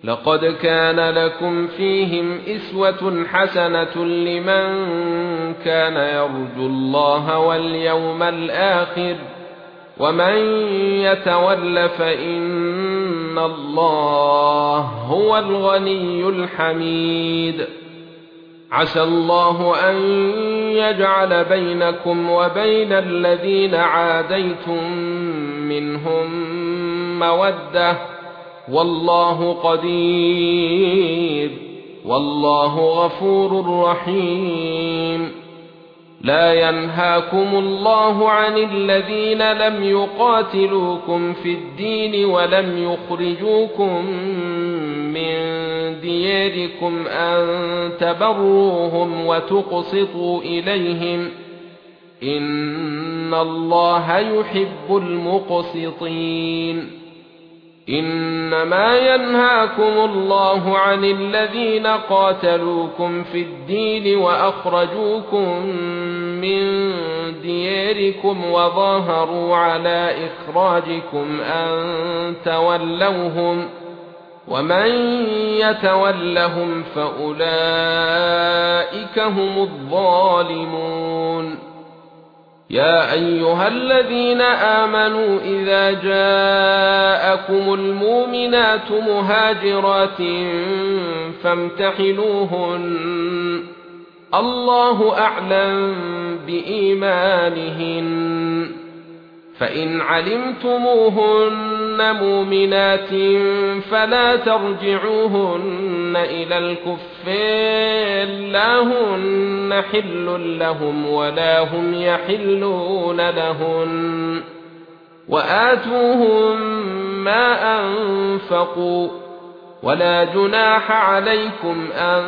لقد كان لكم فيهم أسوة حسنة لمن كان يرجو الله واليوم الآخر ومن يتول فإن الله هو الغني الحميد عسى الله أن يجعل بينكم وبين الذين عاديتم منهم مودة والله قدير والله غفور رحيم لا ينهاكم الله عن الذين لم يقاتلوكم في الدين ولم يخرجوكم من دياركم أن تبروهم وتقسطوا إليهم إن الله يحب المقسطين إنما ينهاكم الله عن الذين قاتلوكم في الدين وأخرجوكم من دياركم وظاهروا على إخراجكم أن تولوهم ومن يتولهم فأولئك هم الظالمون يا أيها الذين آمنوا إذا جاءكم المؤمنات مهاجرات فامتحنوهن الله أعلم بإيمانهن فإن علمتموهن مؤمنات فلا ترجعوهن إلى الكفار لا هن حل لهم ولا هم يحلون لهن وآتوهم ما أنفقوا ولا جناح عليكم أن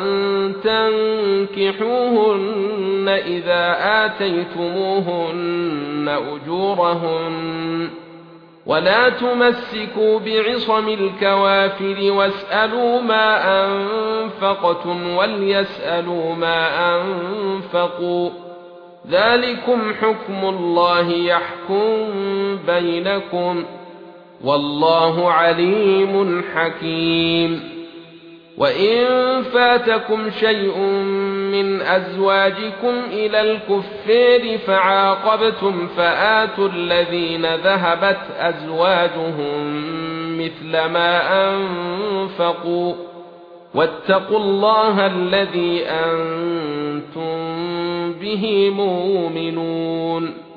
تنكحوهن إذا آتيتموهن أجورهن ولا تمسكوا بعصم الكوافر واسألوا ما أنفقتم وليسألوا ما أنفقوا ذلكم حكم الله يحكم بينكم والله عليم حكيم وإن فاتكم شيء من أزواجكم إلى الكفار فعاقبتم فآتوا الذين ذهبت أزواجهم مثل ما أنفقوا واتقوا الله الذي أنتم به مؤمنون